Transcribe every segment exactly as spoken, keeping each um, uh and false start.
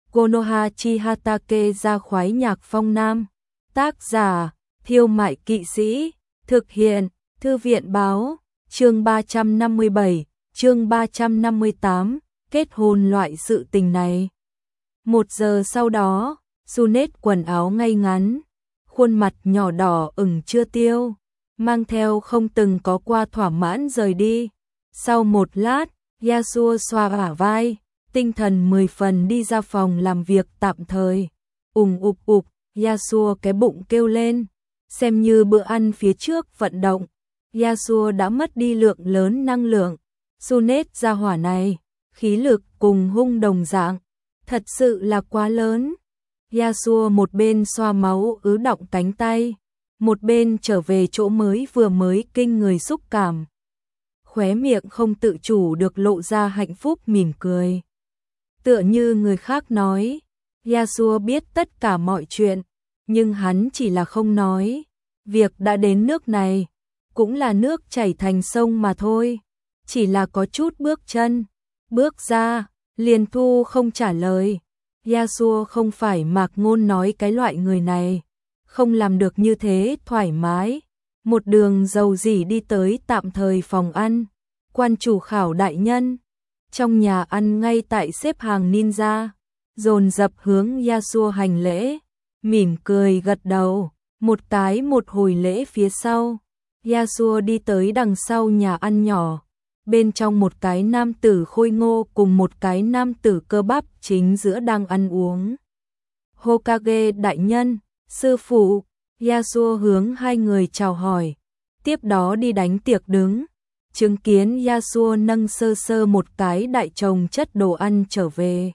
Konoha Chihatake ra khoái nhạc phong nam. Tác giả, Thiêu Mại Kỵ Sĩ. Thực hiện, Thư viện Báo. Chương ba trăm năm mươi bảy, chương ba trăm năm mươi tám, kết hôn loại sự tình này. Một giờ sau đó, Junet quần áo ngay ngắn, khuôn mặt nhỏ đỏ ửng chưa tiêu, mang theo không từng có qua thỏa mãn rời đi. Sau một lát, Yasuo xoa bả vai, tinh thần mười phần đi ra phòng làm việc tạm thời. Ùng ục ục, Yasuo cái bụng kêu lên, xem như bữa ăn phía trước vận động. Yasuo đã mất đi lượng lớn năng lượng. Junet ra hỏa này, khí lực cùng hung đồng dạng, thật sự là quá lớn. Yasuo một bên xoa máu ứ đọng cánh tay, một bên trở về chỗ mới vừa mới kinh người xúc cảm. Khóe miệng không tự chủ được lộ ra hạnh phúc mỉm cười. Tựa như người khác nói, Yasuo biết tất cả mọi chuyện, nhưng hắn chỉ là không nói. Việc đã đến nước này, cũng là nước chảy thành sông mà thôi. Chỉ là có chút bước chân, bước ra, liền thu không trả lời. Yasuo không phải Mạc Ngôn nói cái loại người này, không làm được như thế thoải mái. Một đường dầu dỉ đi tới tạm thời phòng ăn. Quan chủ khảo đại nhân, trong nhà ăn ngay tại xếp hàng ninja, dồn dập hướng Yasuo hành lễ, mỉm cười gật đầu, một cái một hồi lễ phía sau. Yasuo đi tới đằng sau nhà ăn nhỏ, bên trong một cái nam tử khôi ngô cùng một cái nam tử cơ bắp chính giữa đang ăn uống. Hokage đại nhân, sư phụ. Yasuo hướng hai người chào hỏi, tiếp đó đi đánh tiệc đứng. Chứng kiến Yasuo nâng sơ sơ một cái đại chồng chất đồ ăn trở về.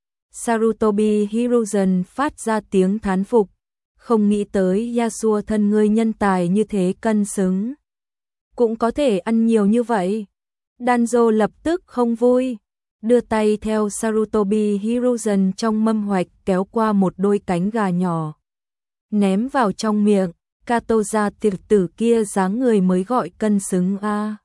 Sarutobi Hiruzen phát ra tiếng thán phục, không nghĩ tới Yasuo thân người nhân tài như thế cân xứng, cũng có thể ăn nhiều như vậy. Danzo lập tức không vui, đưa tay theo Sarutobi Hiruzen trong mâm hoạch kéo qua một đôi cánh gà nhỏ, ném vào trong miệng. Kato ra tiệc tử kia dáng người mới gọi cân xứng a. À.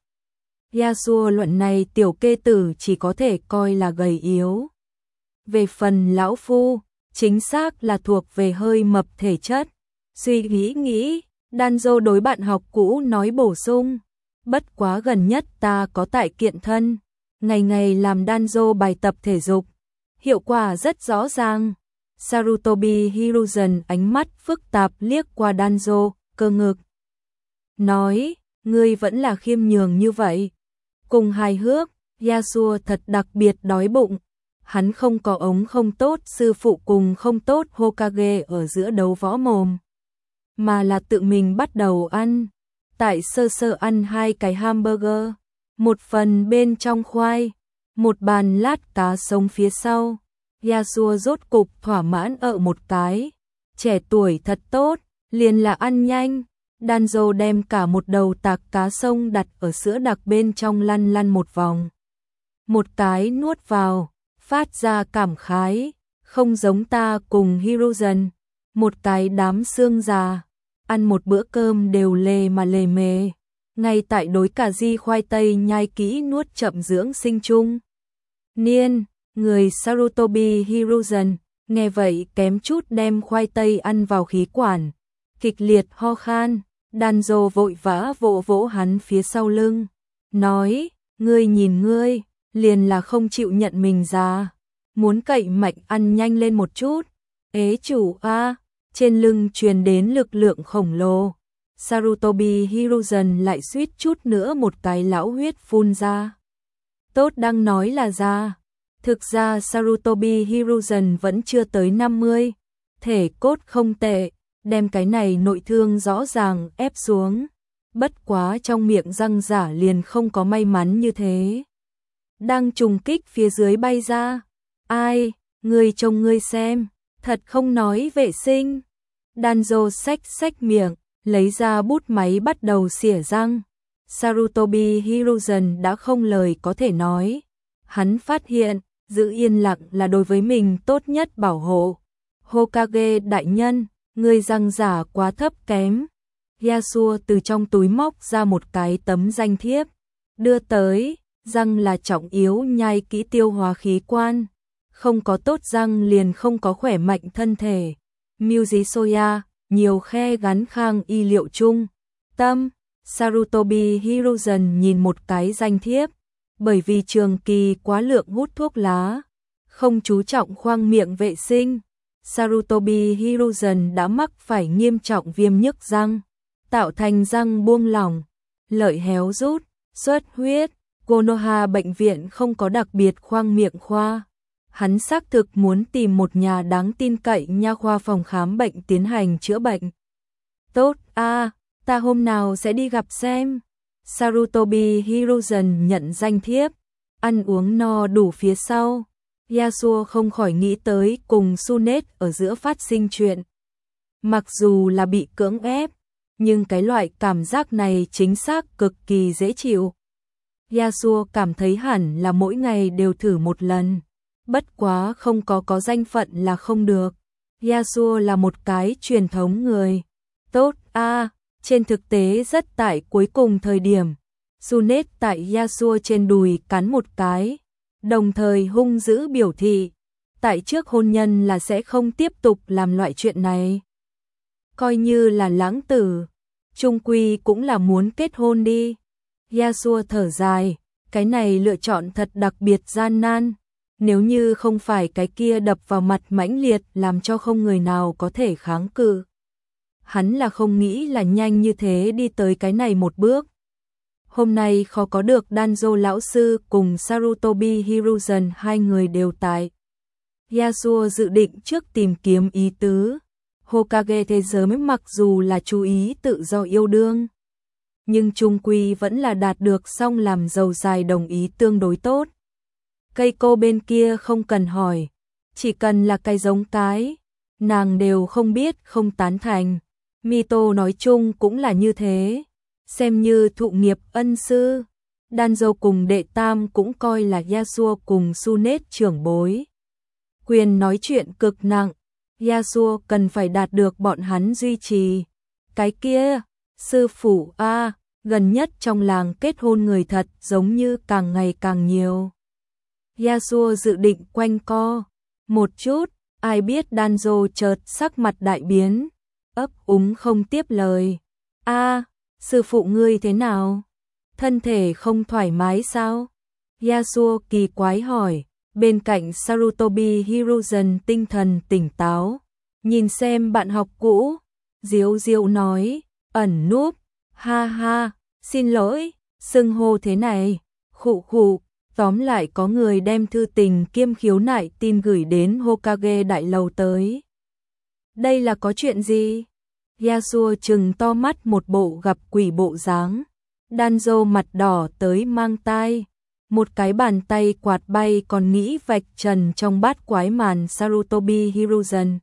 Yasuo luận này tiểu kê tử chỉ có thể coi là gầy yếu. Về phần lão phu, chính xác là thuộc về hơi mập thể chất. Suy nghĩ nghĩ, Danzo đối bạn học cũ nói bổ sung, bất quá gần nhất ta có tại kiện thân, ngày ngày làm Danzo bài tập thể dục, hiệu quả rất rõ ràng. Sarutobi Hiruzen ánh mắt phức tạp liếc qua Danzo, cơ ngực. Nói, ngươi vẫn là khiêm nhường như vậy. Cùng hài hước, Yasuo thật đặc biệt đói bụng. Hắn không có ống không tốt sư phụ cùng không tốt Hokage ở giữa đấu võ mồm, mà là tự mình bắt đầu ăn. Tại sơ sơ ăn hai cái hamburger, một phần bên trong khoai, một bàn lát cá sống phía sau. Yasuo rốt cục thỏa mãn ở một cái. Trẻ tuổi thật tốt, liền là ăn nhanh. Danzo đem cả một đầu tạc cá sông đặt ở sữa đặc bên trong lăn lăn một vòng. Một cái nuốt vào, phát ra cảm khái, không giống ta cùng Hiruzen, một cái đám xương già, ăn một bữa cơm đều lề mà lề mề. Ngay tại đối cà ri khoai tây nhai kỹ nuốt chậm dưỡng sinh chung. Niên, người Sarutobi Hiruzen, nghe vậy kém chút đem khoai tây ăn vào khí quản, kịch liệt ho khan. Danzo vội vã vỗ vỗ hắn phía sau lưng, nói, ngươi nhìn ngươi, liền là không chịu nhận mình già, muốn cậy mạnh ăn nhanh lên một chút. Ế chủ a, à, trên lưng truyền đến lực lượng khổng lồ. Sarutobi Hiruzen lại suýt chút nữa một cái lão huyết phun ra. Tốt đang nói là già. Thực ra Sarutobi Hiruzen vẫn chưa tới năm mươi, thể cốt không tệ, đem cái này nội thương rõ ràng ép xuống. Bất quá trong miệng răng giả liền không có may mắn như thế. Đang trùng kích phía dưới bay ra. Ai, ngươi trông ngươi xem, thật không nói vệ sinh. Danzo xách xách miệng, lấy ra bút máy bắt đầu xỉa răng. Sarutobi Hiruzen đã không lời có thể nói. Hắn phát hiện, giữ yên lặng là đối với mình tốt nhất bảo hộ. Hokage đại nhân, người răng giả quá thấp kém. Yasuo từ trong túi móc ra một cái tấm danh thiếp, đưa tới. Răng là trọng yếu nhai kỹ tiêu hóa khí quan, không có tốt răng liền không có khỏe mạnh thân thể. Muji Soya, nhiều khe gắn khang y liệu chung. Tâm, Sarutobi Hiruzen nhìn một cái danh thiếp, bởi vì trường kỳ quá lượng hút thuốc lá, không chú trọng khoang miệng vệ sinh, Sarutobi Hiruzen đã mắc phải nghiêm trọng viêm nhức răng, tạo thành răng buông lỏng, lợi héo rút, xuất huyết. Konoha bệnh viện không có đặc biệt khoang miệng khoa. Hắn xác thực muốn tìm một nhà đáng tin cậy nha khoa phòng khám bệnh tiến hành chữa bệnh. Tốt a, à, ta hôm nào sẽ đi gặp xem. Sarutobi Hiruzen nhận danh thiếp, ăn uống no đủ phía sau. Yasuo không khỏi nghĩ tới cùng Sunet ở giữa phát sinh chuyện. Mặc dù là bị cưỡng ép, nhưng cái loại cảm giác này chính xác cực kỳ dễ chịu. Yasuo cảm thấy hẳn là mỗi ngày đều thử một lần. Bất quá không có có danh phận là không được. Yasuo là một cái truyền thống người. Tốt a, à, trên thực tế rất tại cuối cùng thời điểm. Sunet tại Yasuo trên đùi cắn một cái, đồng thời hung dữ biểu thị, tại trước hôn nhân là sẽ không tiếp tục làm loại chuyện này. Coi như là lãng tử, chung quy cũng là muốn kết hôn đi. Yasuo thở dài, cái này lựa chọn thật đặc biệt gian nan. Nếu như không phải cái kia đập vào mặt mãnh liệt làm cho không người nào có thể kháng cự. Hắn là không nghĩ là nhanh như thế đi tới cái này một bước. Hôm nay khó có được Danzo lão sư cùng Sarutobi Hiruzen hai người đều tại. Yasuo dự định trước tìm kiếm ý tứ. Hokage thế giới mặc dù là chú ý tự do yêu đương, nhưng chung quy vẫn là đạt được xong làm giàu dài đồng ý tương đối tốt. Cây cô bên kia không cần hỏi, chỉ cần là cái giống cái, nàng đều không biết không tán thành. Mito nói chung cũng là như thế, xem như thụ nghiệp ân sư. Danzo cùng đệ tam cũng coi là Yasuo cùng Sunet trưởng bối. Quyền nói chuyện cực nặng, Yasuo cần phải đạt được bọn hắn duy trì. Cái kia, sư phụ a, gần nhất trong làng kết hôn người thật giống như càng ngày càng nhiều. Yasuo dự định quanh co một chút, ai biết Danzo chợt sắc mặt đại biến, ấp úng không tiếp lời. A, sư phụ ngươi thế nào? Thân thể không thoải mái sao? Yasuo kỳ quái hỏi, bên cạnh Sarutobi Hiruzen tinh thần tỉnh táo, nhìn xem bạn học cũ, diếu diếu nói, ẩn núp, ha ha, xin lỗi, xưng hô thế này, khụ khụ. Tóm lại có người đem thư tình kiêm khiếu nại tin gửi đến Hokage đại lầu tới. Đây là có chuyện gì? Yasuo trừng to mắt một bộ gặp quỷ bộ dáng. Danzo mặt đỏ tới mang tai. Một cái bàn tay quạt bay còn nghĩ vạch trần trong bát quái màn Sarutobi Hiruzen.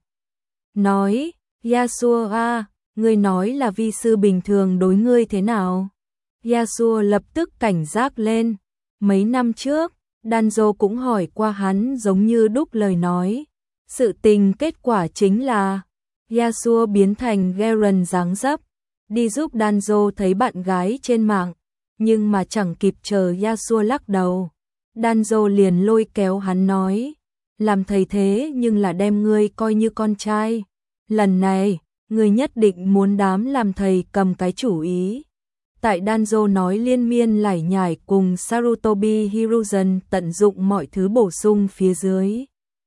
Nói, Yasuo a, ngươi nói là vi sư bình thường đối ngươi thế nào? Yasuo lập tức cảnh giác lên. Mấy năm trước, Danzo cũng hỏi qua hắn giống như đúc lời nói. Sự tình kết quả chính là Yasuo biến thành Garen dáng dấp, đi giúp Danzo thấy bạn gái trên mạng, nhưng mà chẳng kịp chờ Yasuo lắc đầu. Danzo liền lôi kéo hắn nói, làm thầy thế nhưng là đem ngươi coi như con trai. Lần này, ngươi nhất định muốn đám làm thầy cầm cái chủ ý. Tại Danzo nói liên miên lải nhải cùng Sarutobi Hiruzen tận dụng mọi thứ bổ sung phía dưới.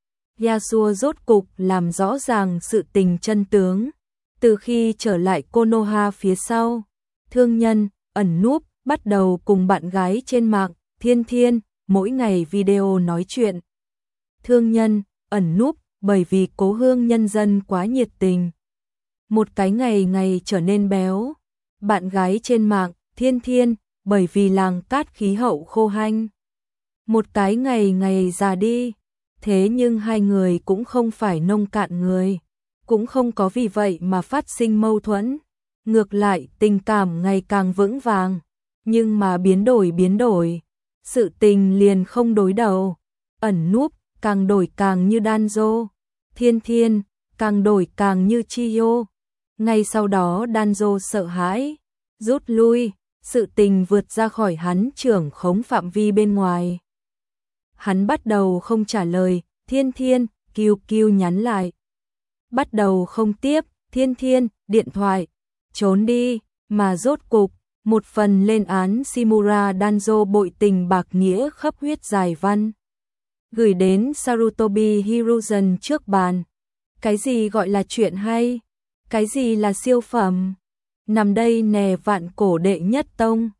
Yasuo rốt cục làm rõ ràng sự tình chân tướng. Từ khi trở lại Konoha phía sau, thương nhân, ẩn núp, bắt đầu cùng bạn gái trên mạng, Thiên Thiên, mỗi ngày video nói chuyện. Thương nhân, ẩn núp, bởi vì cố hương nhân dân quá nhiệt tình. Một cái ngày ngày trở nên béo. Bạn gái trên mạng, Thiên Thiên, bởi vì làng cát khí hậu khô hanh. Một cái ngày ngày già đi, thế nhưng hai người cũng không phải nông cạn người, cũng không có vì vậy mà phát sinh mâu thuẫn. Ngược lại, tình cảm ngày càng vững vàng, nhưng mà biến đổi biến đổi, sự tình liền không đối đầu. Ẩn núp, càng đổi càng như Danzo, Thiên Thiên, càng đổi càng như Chiyo. Ngay sau đó Danzo sợ hãi, rút lui, sự tình vượt ra khỏi hắn trưởng khống phạm vi bên ngoài. Hắn bắt đầu không trả lời, Thiên Thiên, Kiêu Kiêu nhắn lại. Bắt đầu không tiếp, Thiên Thiên, điện thoại, trốn đi, mà rốt cục, một phần lên án Shimura Danzo bội tình bạc nghĩa khắp huyết dài văn. Gửi đến Sarutobi Hiruzen trước bàn. Cái gì gọi là chuyện hay? Cái gì là siêu phẩm? Nằm đây nè vạn cổ đệ nhất tông.